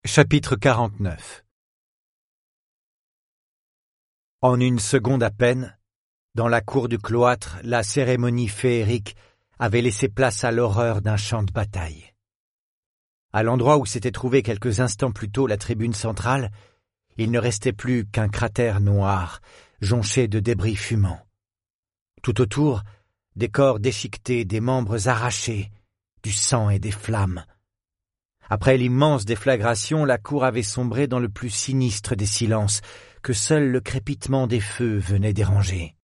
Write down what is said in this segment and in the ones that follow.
Chapitre 49. En une seconde à peine, dans la cour du cloître, la cérémonie féerique avait laissé place à l'horreur d'un champ de bataille. À l'endroit où s'était trouvée quelques instants plus tôt la tribune centrale, il ne restait plus qu'un cratère noir, jonché de débris fumants. Tout autour, des corps déchiquetés, des membres arrachés, du sang et des flammes. Après l'immense déflagration, la cour avait sombré dans le plus sinistre des silences, que seul le crépitement des feux venait déranger.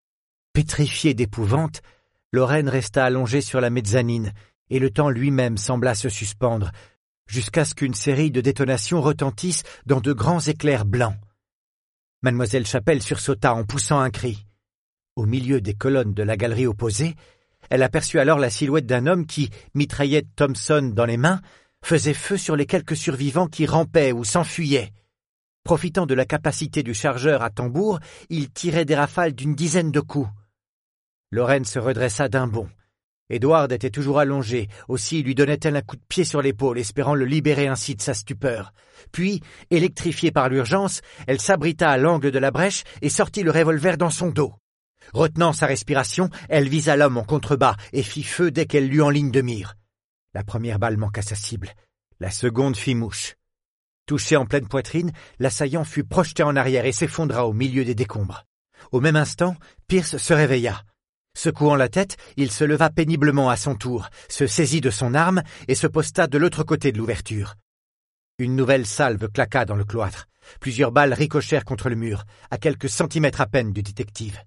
Pétrifiée d'épouvante, Lorraine resta allongée sur la mezzanine, et le temps lui-même sembla se suspendre, jusqu'à ce qu'une série de détonations retentisse dans de grands éclairs blancs. Mademoiselle Chapelle sursauta en poussant un cri. Au milieu des colonnes de la galerie opposée, elle aperçut alors la silhouette d'un homme qui, mitraillette Thompson dans les mains, faisait feu sur les quelques survivants qui rampaient ou s'enfuyaient. Profitant de la capacité du chargeur à tambour, il tirait des rafales d'une dizaine de coups. Lorraine se redressa d'un bond. Édouard était toujours allongé, aussi lui donnait-elle un coup de pied sur l'épaule, espérant le libérer ainsi de sa stupeur. Puis, électrifiée par l'urgence, elle s'abrita à l'angle de la brèche et sortit le revolver dans son dos. Retenant sa respiration, elle visa l'homme en contrebas et fit feu dès qu'elle l'eut en ligne de mire. La première balle manqua sa cible, la seconde fit mouche. Touché en pleine poitrine, l'assaillant fut projeté en arrière et s'effondra au milieu des décombres. Au même instant, Pierce se réveilla. Secouant la tête, il se leva péniblement à son tour, se saisit de son arme et se posta de l'autre côté de l'ouverture. Une nouvelle salve claqua dans le cloître. Plusieurs balles ricochèrent contre le mur, à quelques centimètres à peine du détective.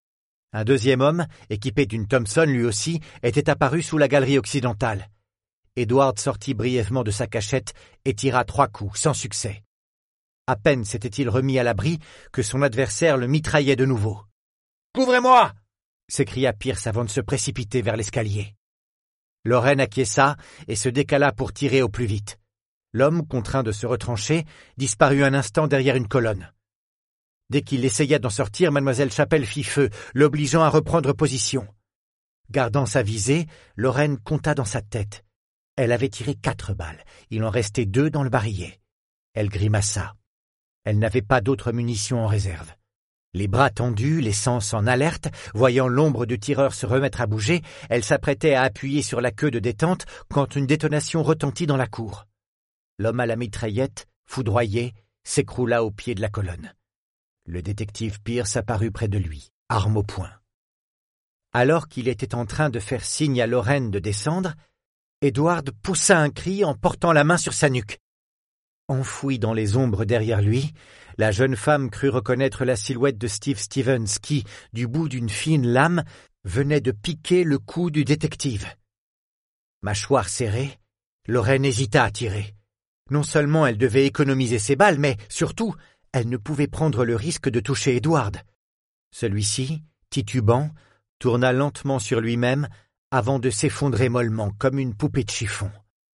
Un deuxième homme, équipé d'une Thompson lui aussi, était apparu sous la galerie occidentale. Edward sortit brièvement de sa cachette et tira 3 coups, sans succès. À peine s'était-il remis à l'abri que son adversaire le mitraillait de nouveau. « Couvrez-moi !» s'écria Pierce avant de se précipiter vers l'escalier. Lorraine acquiesça et se décala pour tirer au plus vite. L'homme, contraint de se retrancher, disparut un instant derrière une colonne. Dès qu'il essaya d'en sortir, Mademoiselle Chapelle fit feu, l'obligeant à reprendre position. Gardant sa visée, Lorraine compta dans sa tête. Elle avait tiré 4 balles, il en restait 2 dans le barillet. Elle grimaça. Elle n'avait pas d'autres munitions en réserve. Les bras tendus, les sens en alerte, voyant l'ombre du tireur se remettre à bouger, elle s'apprêtait à appuyer sur la queue de détente quand une détonation retentit dans la cour. L'homme à la mitraillette, foudroyé, s'écroula au pied de la colonne. Le détective Pierce apparut près de lui, arme au poing. Alors qu'il était en train de faire signe à Lorraine de descendre, Edward poussa un cri en portant la main sur sa nuque. Enfouie dans les ombres derrière lui, la jeune femme crut reconnaître la silhouette de Steve Stevens qui, du bout d'une fine lame, venait de piquer le cou du détective. Mâchoire serrée, Lorraine hésita à tirer. Non seulement elle devait économiser ses balles, mais, surtout, elle ne pouvait prendre le risque de toucher Edward. Celui-ci, titubant, tourna lentement sur lui-même avant de s'effondrer mollement comme une poupée de chiffon.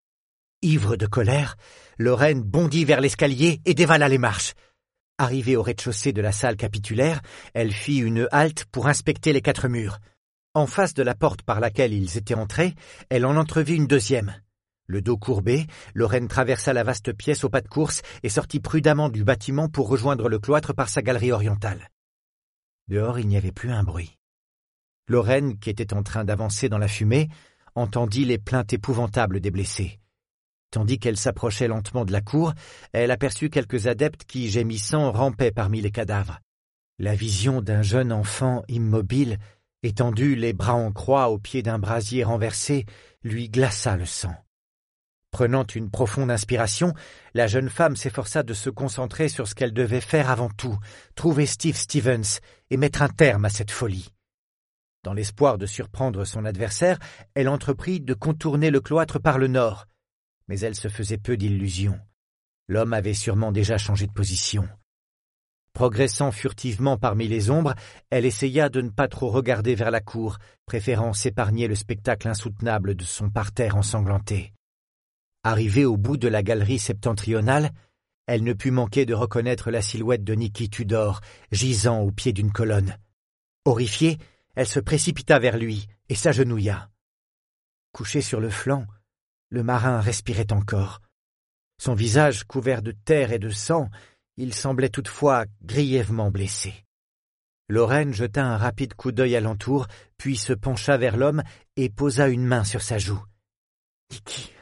Ivre de colère, Lorraine bondit vers l'escalier et dévala les marches. Arrivée au rez-de-chaussée de la salle capitulaire, elle fit une halte pour inspecter les 4 murs. En face de la porte par laquelle ils étaient entrés, elle en entrevit une deuxième. Le dos courbé, Lorraine traversa la vaste pièce au pas de course et sortit prudemment du bâtiment pour rejoindre le cloître par sa galerie orientale. Dehors, il n'y avait plus un bruit. Lorraine, qui était en train d'avancer dans la fumée, entendit les plaintes épouvantables des blessés. Tandis qu'elle s'approchait lentement de la cour, elle aperçut quelques adeptes qui, gémissant, rampaient parmi les cadavres. La vision d'un jeune enfant immobile, étendu les bras en croix au pied d'un brasier renversé, lui glaça le sang. Prenant une profonde inspiration, la jeune femme s'efforça de se concentrer sur ce qu'elle devait faire avant tout, trouver Steve Stevens et mettre un terme à cette folie. Dans l'espoir de surprendre son adversaire, elle entreprit de contourner le cloître par le nord. Mais elle se faisait peu d'illusions. L'homme avait sûrement déjà changé de position. Progressant furtivement parmi les ombres, elle essaya de ne pas trop regarder vers la cour, préférant s'épargner le spectacle insoutenable de son parterre ensanglanté. Arrivée au bout de la galerie septentrionale, elle ne put manquer de reconnaître la silhouette de Nicky Tudor, gisant au pied d'une colonne. Horrifiée, elle se précipita vers lui et s'agenouilla. Couché sur le flanc, le marin respirait encore. Son visage couvert de terre et de sang, il semblait toutefois grièvement blessé. Lorraine jeta un rapide coup d'œil alentour, puis se pencha vers l'homme et posa une main sur sa joue. « Nicky,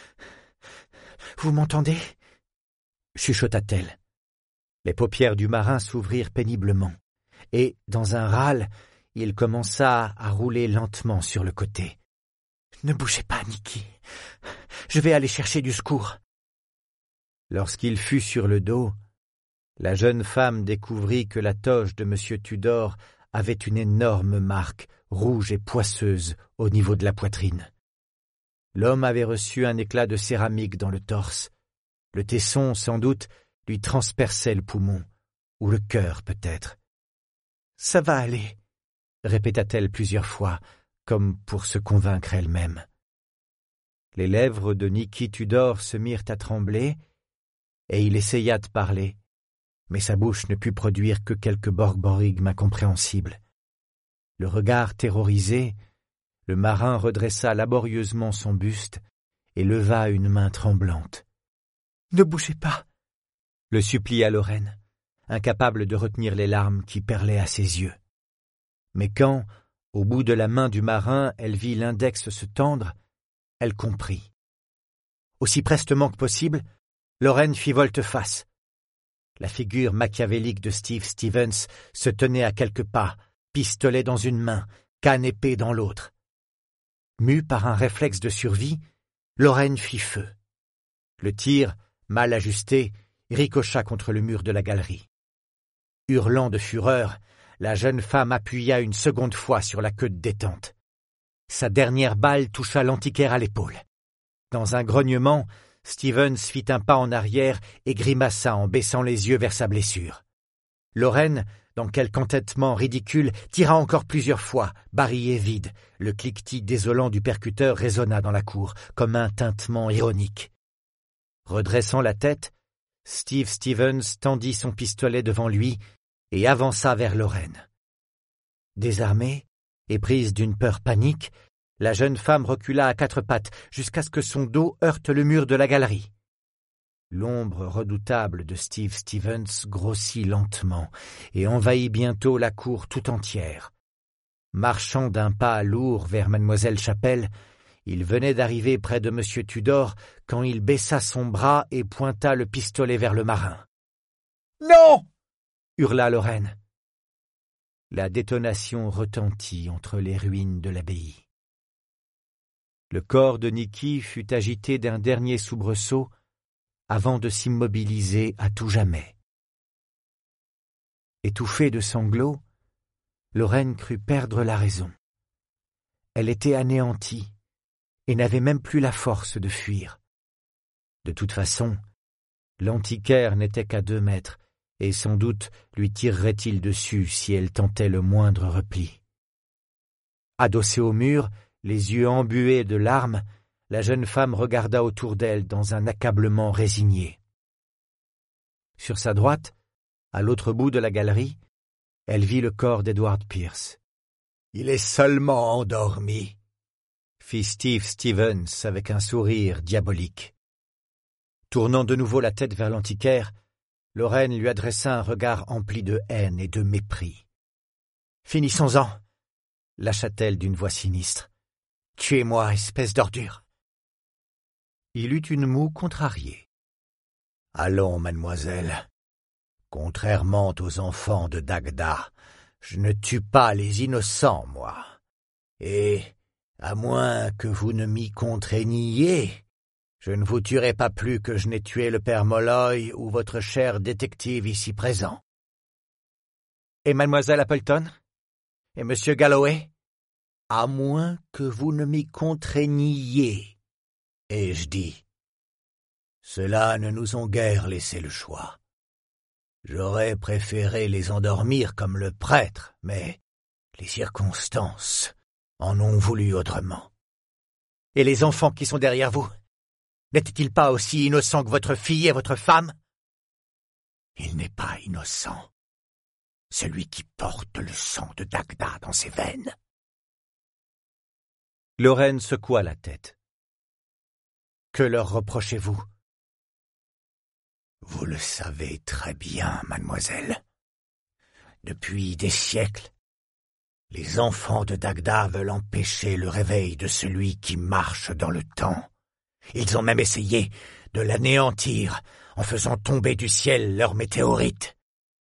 vous m'entendez » chuchota-t-elle. Les paupières du marin s'ouvrirent péniblement, et, dans un râle, il commença à rouler lentement sur le côté. « Ne bougez pas, Nicky. Je vais aller chercher du secours. » Lorsqu'il fut sur le dos, la jeune femme découvrit que la toge de M. Tudor avait une énorme marque, rouge et poisseuse, au niveau de la poitrine. L'homme avait reçu un éclat de céramique dans le torse. Le tesson, sans doute, lui transperçait le poumon, ou le cœur peut-être. « Ça va aller », répéta-t-elle plusieurs fois, comme pour se convaincre elle-même. Les lèvres de Nicky Tudor se mirent à trembler, et il essaya de parler, mais sa bouche ne put produire que quelques borborigmes incompréhensibles. Le regard terrorisé, le marin redressa laborieusement son buste et leva une main tremblante. « Ne bougez pas !» le supplia Lorraine, incapable de retenir les larmes qui perlaient à ses yeux. Mais quand, au bout de la main du marin, elle vit l'index se tendre, elle comprit. Aussi prestement que possible, Lorraine fit volte-face. La figure machiavélique de Steve Stevens se tenait à quelques pas, pistolet dans une main, canne épée dans l'autre. Mue par un réflexe de survie, Lorraine fit feu. Le tir, mal ajusté, ricocha contre le mur de la galerie. Hurlant de fureur, la jeune femme appuya une seconde fois sur la queue de détente. Sa dernière balle toucha l'antiquaire à l'épaule. Dans un grognement, Stevens fit un pas en arrière et grimaça en baissant les yeux vers sa blessure. Lorraine, dans quelque entêtement ridicule, tira encore plusieurs fois, barillet vide. Le cliquetis désolant du percuteur résonna dans la cour, comme un tintement ironique. Redressant la tête, Steve Stevens tendit son pistolet devant lui et avança vers Lorraine. Désarmée et prise d'une peur panique, la jeune femme recula à quatre pattes jusqu'à ce que son dos heurte le mur de la galerie. L'ombre redoutable de Steve Stevens grossit lentement et envahit bientôt la cour tout entière. Marchant d'un pas lourd vers Mademoiselle Chapelle, il venait d'arriver près de M. Tudor quand il baissa son bras et pointa le pistolet vers le marin. « Non !» hurla Lorraine. La détonation retentit entre les ruines de l'abbaye. Le corps de Nicky fut agité d'un dernier soubresaut avant de s'immobiliser à tout jamais. Étouffée de sanglots, Lorraine crut perdre la raison. Elle était anéantie et n'avait même plus la force de fuir. De toute façon, l'antiquaire n'était qu'à 2 mètres, et sans doute lui tirerait-il dessus si elle tentait le moindre repli. Adossée au mur, les yeux embués de larmes, la jeune femme regarda autour d'elle dans un accablement résigné. Sur sa droite, à l'autre bout de la galerie, elle vit le corps d'Edward Pierce. « Il est seulement endormi », fit Steve Stevens avec un sourire diabolique. Tournant de nouveau la tête vers l'antiquaire, Lorraine lui adressa un regard empli de haine et de mépris. « Finissons-en » lâcha-t-elle d'une voix sinistre. « Tuez-moi, espèce d'ordure !» Il eut une moue contrariée. « Allons, mademoiselle. Contrairement aux enfants de Dagda, je ne tue pas les innocents, moi. Et, à moins que vous ne m'y contraigniez, je ne vous tuerai pas plus que je n'ai tué le père Molloy ou votre cher détective ici présent. »« Et mademoiselle Appleton ? Et monsieur Galloway ? » ?»« À moins que vous ne m'y contraigniez, ai-je dit. Ceux-là ne nous ont guère laissé le choix. J'aurais préféré les endormir comme le prêtre, mais les circonstances en ont voulu autrement. »« Et les enfants qui sont derrière vous ? N'était-il pas aussi innocent que votre fille et votre femme ? » ?»« Il n'est pas innocent. Celui qui porte le sang de Dagda dans ses veines. » Lorraine secoua la tête. « Que leur reprochez-vous ? Vous le savez très bien, mademoiselle. Depuis des siècles, les enfants de Dagda veulent empêcher le réveil de celui qui marche dans le temps. Ils ont même essayé de l'anéantir en faisant tomber du ciel leurs météorites.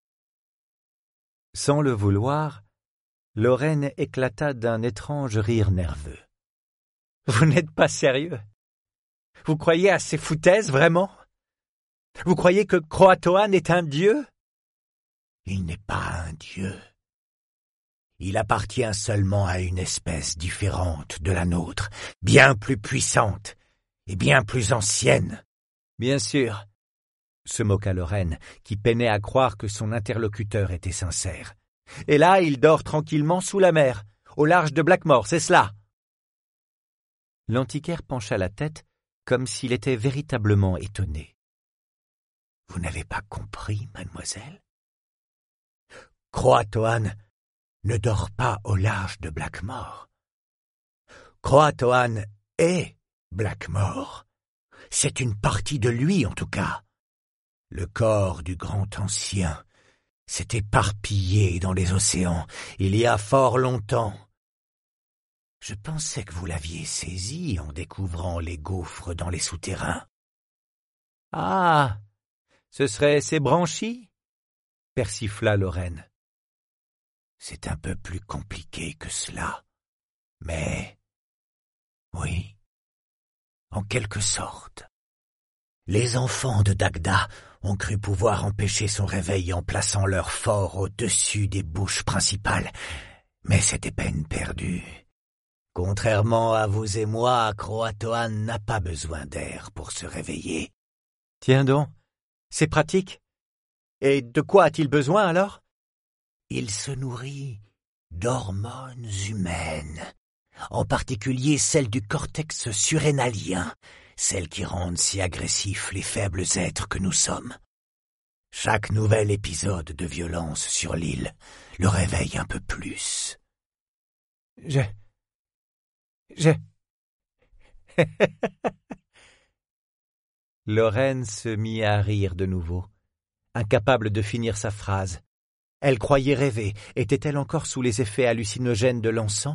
Sans le vouloir, Lorraine éclata d'un étrange rire nerveux. « Vous n'êtes pas sérieux? Vous croyez à ces foutaises, vraiment? Vous croyez que Croatoan est un dieu? » « Il n'est pas un dieu. Il appartient seulement à une espèce différente de la nôtre, bien plus puissante et bien plus ancienne. » « Bien sûr, » se moqua Lorraine, qui peinait à croire que son interlocuteur était sincère. « Et là, il dort tranquillement sous la mer, au large de Blackmore, c'est cela ?» L'antiquaire pencha la tête comme s'il était véritablement étonné. « Vous n'avez pas compris, mademoiselle? Croatoan ne dort pas au large de Blackmore. Croatoan est Blackmore. C'est une partie de lui, en tout cas. Le corps du grand ancien s'est éparpillé dans les océans il y a fort longtemps. Je pensais que vous l'aviez saisi en découvrant les gouffres dans les souterrains. »« Ah, ce serait ces branchies ?» persifla Lorraine. « C'est un peu plus compliqué que cela, mais oui, en quelque sorte. Les enfants de Dagda ont cru pouvoir empêcher son réveil en plaçant leur fort au-dessus des bouches principales, mais c'était peine perdue. Contrairement à vous et moi, Croatoan n'a pas besoin d'air pour se réveiller. »« Tiens donc, c'est pratique. Et de quoi a-t-il besoin alors ? » ?»« Il se nourrit d'hormones humaines, en particulier celles du cortex surrénalien, celles qui rendent si agressifs les faibles êtres que nous sommes. Chaque nouvel épisode de violence sur l'île le réveille un peu plus. » Lorraine se mit à rire de nouveau, incapable de finir sa phrase. Elle croyait rêver. Était-elle encore sous les effets hallucinogènes de l'encens?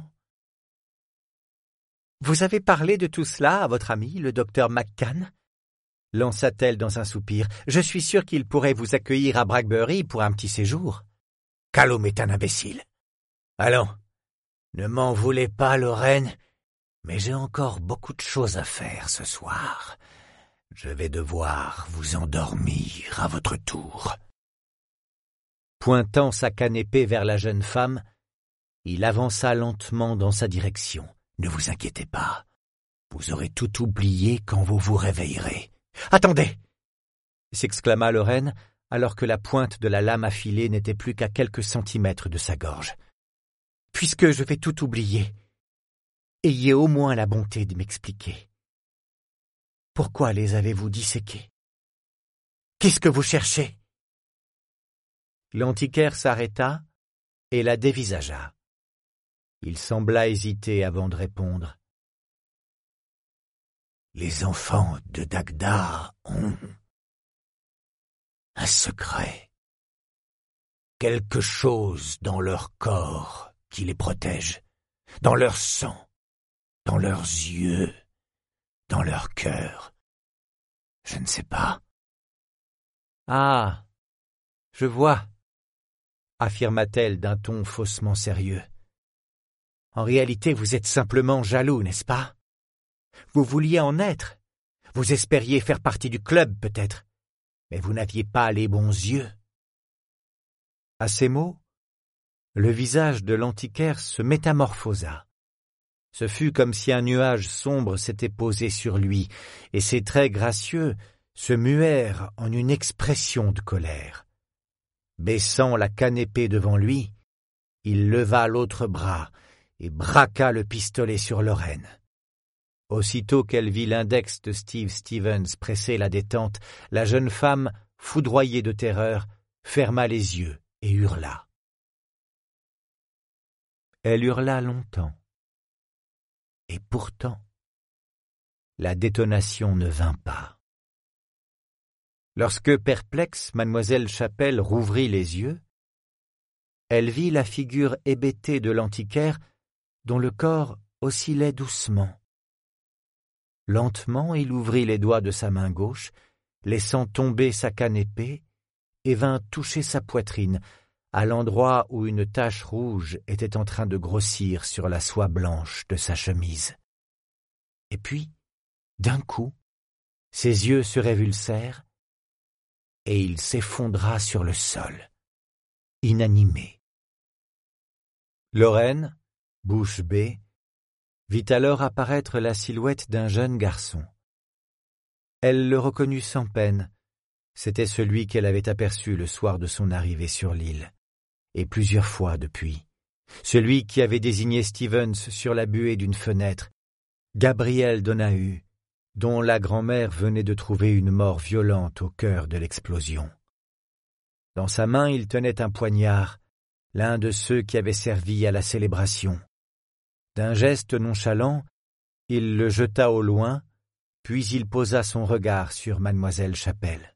« Vous avez parlé de tout cela à votre ami, le docteur McCann ?» lança-t-elle dans un soupir. « Je suis sûre qu'il pourrait vous accueillir à Brackbury pour un petit séjour. » « Callum est un imbécile. Allons, ne m'en voulez pas, Lorraine, mais j'ai encore beaucoup de choses à faire ce soir. Je vais devoir vous endormir à votre tour. » Pointant sa canne épée vers la jeune femme, il avança lentement dans sa direction. « Ne vous inquiétez pas, vous aurez tout oublié quand vous vous réveillerez. »« Attendez !» s'exclama Lorraine, alors que la pointe de la lame affilée n'était plus qu'à quelques centimètres de sa gorge. « Puisque je vais tout oublier, ayez au moins la bonté de m'expliquer. Pourquoi les avez-vous disséqués? Qu'est-ce que vous cherchez ?» L'antiquaire s'arrêta et la dévisagea. Il sembla hésiter avant de répondre. « Les enfants de Dagda ont un secret. Quelque chose dans leur corps qui les protège, dans leur sang, dans leurs yeux, dans leur cœur. Je ne sais pas. »« Ah, je vois, » affirma-t-elle d'un ton faussement sérieux. « En réalité, vous êtes simplement jaloux, n'est-ce pas? Vous vouliez en être. Vous espériez faire partie du club, peut-être, mais vous n'aviez pas les bons yeux. » À ces mots, le visage de l'antiquaire se métamorphosa. Ce fut comme si un nuage sombre s'était posé sur lui, et ses traits gracieux se muèrent en une expression de colère. Baissant la canne épée devant lui, il leva l'autre bras et braqua le pistolet sur Lorraine. Aussitôt qu'elle vit l'index de Steve Stevens presser la détente, la jeune femme, foudroyée de terreur, ferma les yeux et hurla. Elle hurla longtemps. Et pourtant, la détonation ne vint pas. Lorsque, perplexe, mademoiselle Chapelle rouvrit les yeux, elle vit la figure hébétée de l'antiquaire dont le corps oscillait doucement. Lentement, il ouvrit les doigts de sa main gauche, laissant tomber sa canne épée, et vint toucher sa poitrine, à l'endroit où une tache rouge était en train de grossir sur la soie blanche de sa chemise. Et puis, d'un coup, ses yeux se révulsèrent, et il s'effondra sur le sol, inanimé. Lorraine, bouche bée, vit alors apparaître la silhouette d'un jeune garçon. Elle le reconnut sans peine. C'était celui qu'elle avait aperçu le soir de son arrivée sur l'île, et plusieurs fois depuis. Celui qui avait désigné Stevens sur la buée d'une fenêtre, Gabriel Donahue, dont la grand-mère venait de trouver une mort violente au cœur de l'explosion. Dans sa main, il tenait un poignard, l'un de ceux qui avaient servi à la célébration. D'un geste nonchalant, il le jeta au loin, puis il posa son regard sur mademoiselle Chapelle.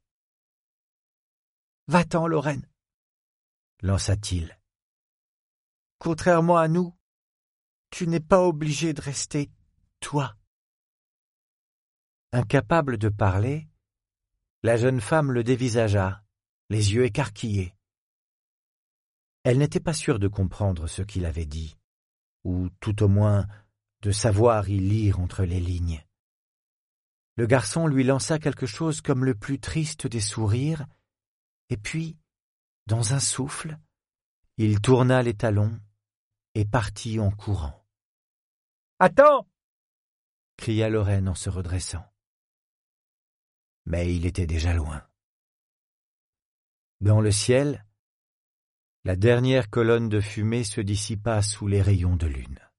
« Va-t'en, Lorraine !» lança-t-il. « Contrairement à nous, tu n'es pas obligé de rester, toi. » Incapable de parler, la jeune femme le dévisagea, les yeux écarquillés. Elle n'était pas sûre de comprendre ce qu'il avait dit, ou tout au moins de savoir y lire entre les lignes. Le garçon lui lança quelque chose comme le plus triste des sourires, et puis, dans un souffle, il tourna les talons et partit en courant. « Attends !» cria Lorraine en se redressant. Mais il était déjà loin. Dans le ciel, la dernière colonne de fumée se dissipa sous les rayons de lune.